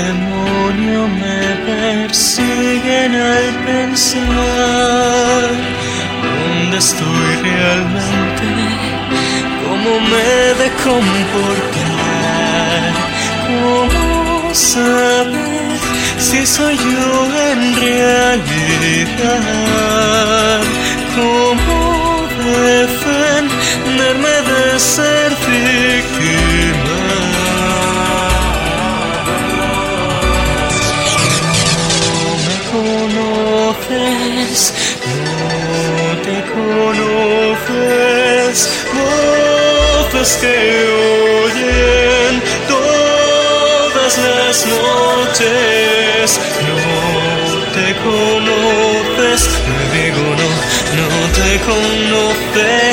demonio me persiguen al pensar dónde estoy realmente, cómo me he de comportar, cómo saber si soy yo en realidad, cómo defenderme de ser víctima. Conoces, no te conoces, voces que oyen todas las noches. No te conoces, me digo no, no te conoces.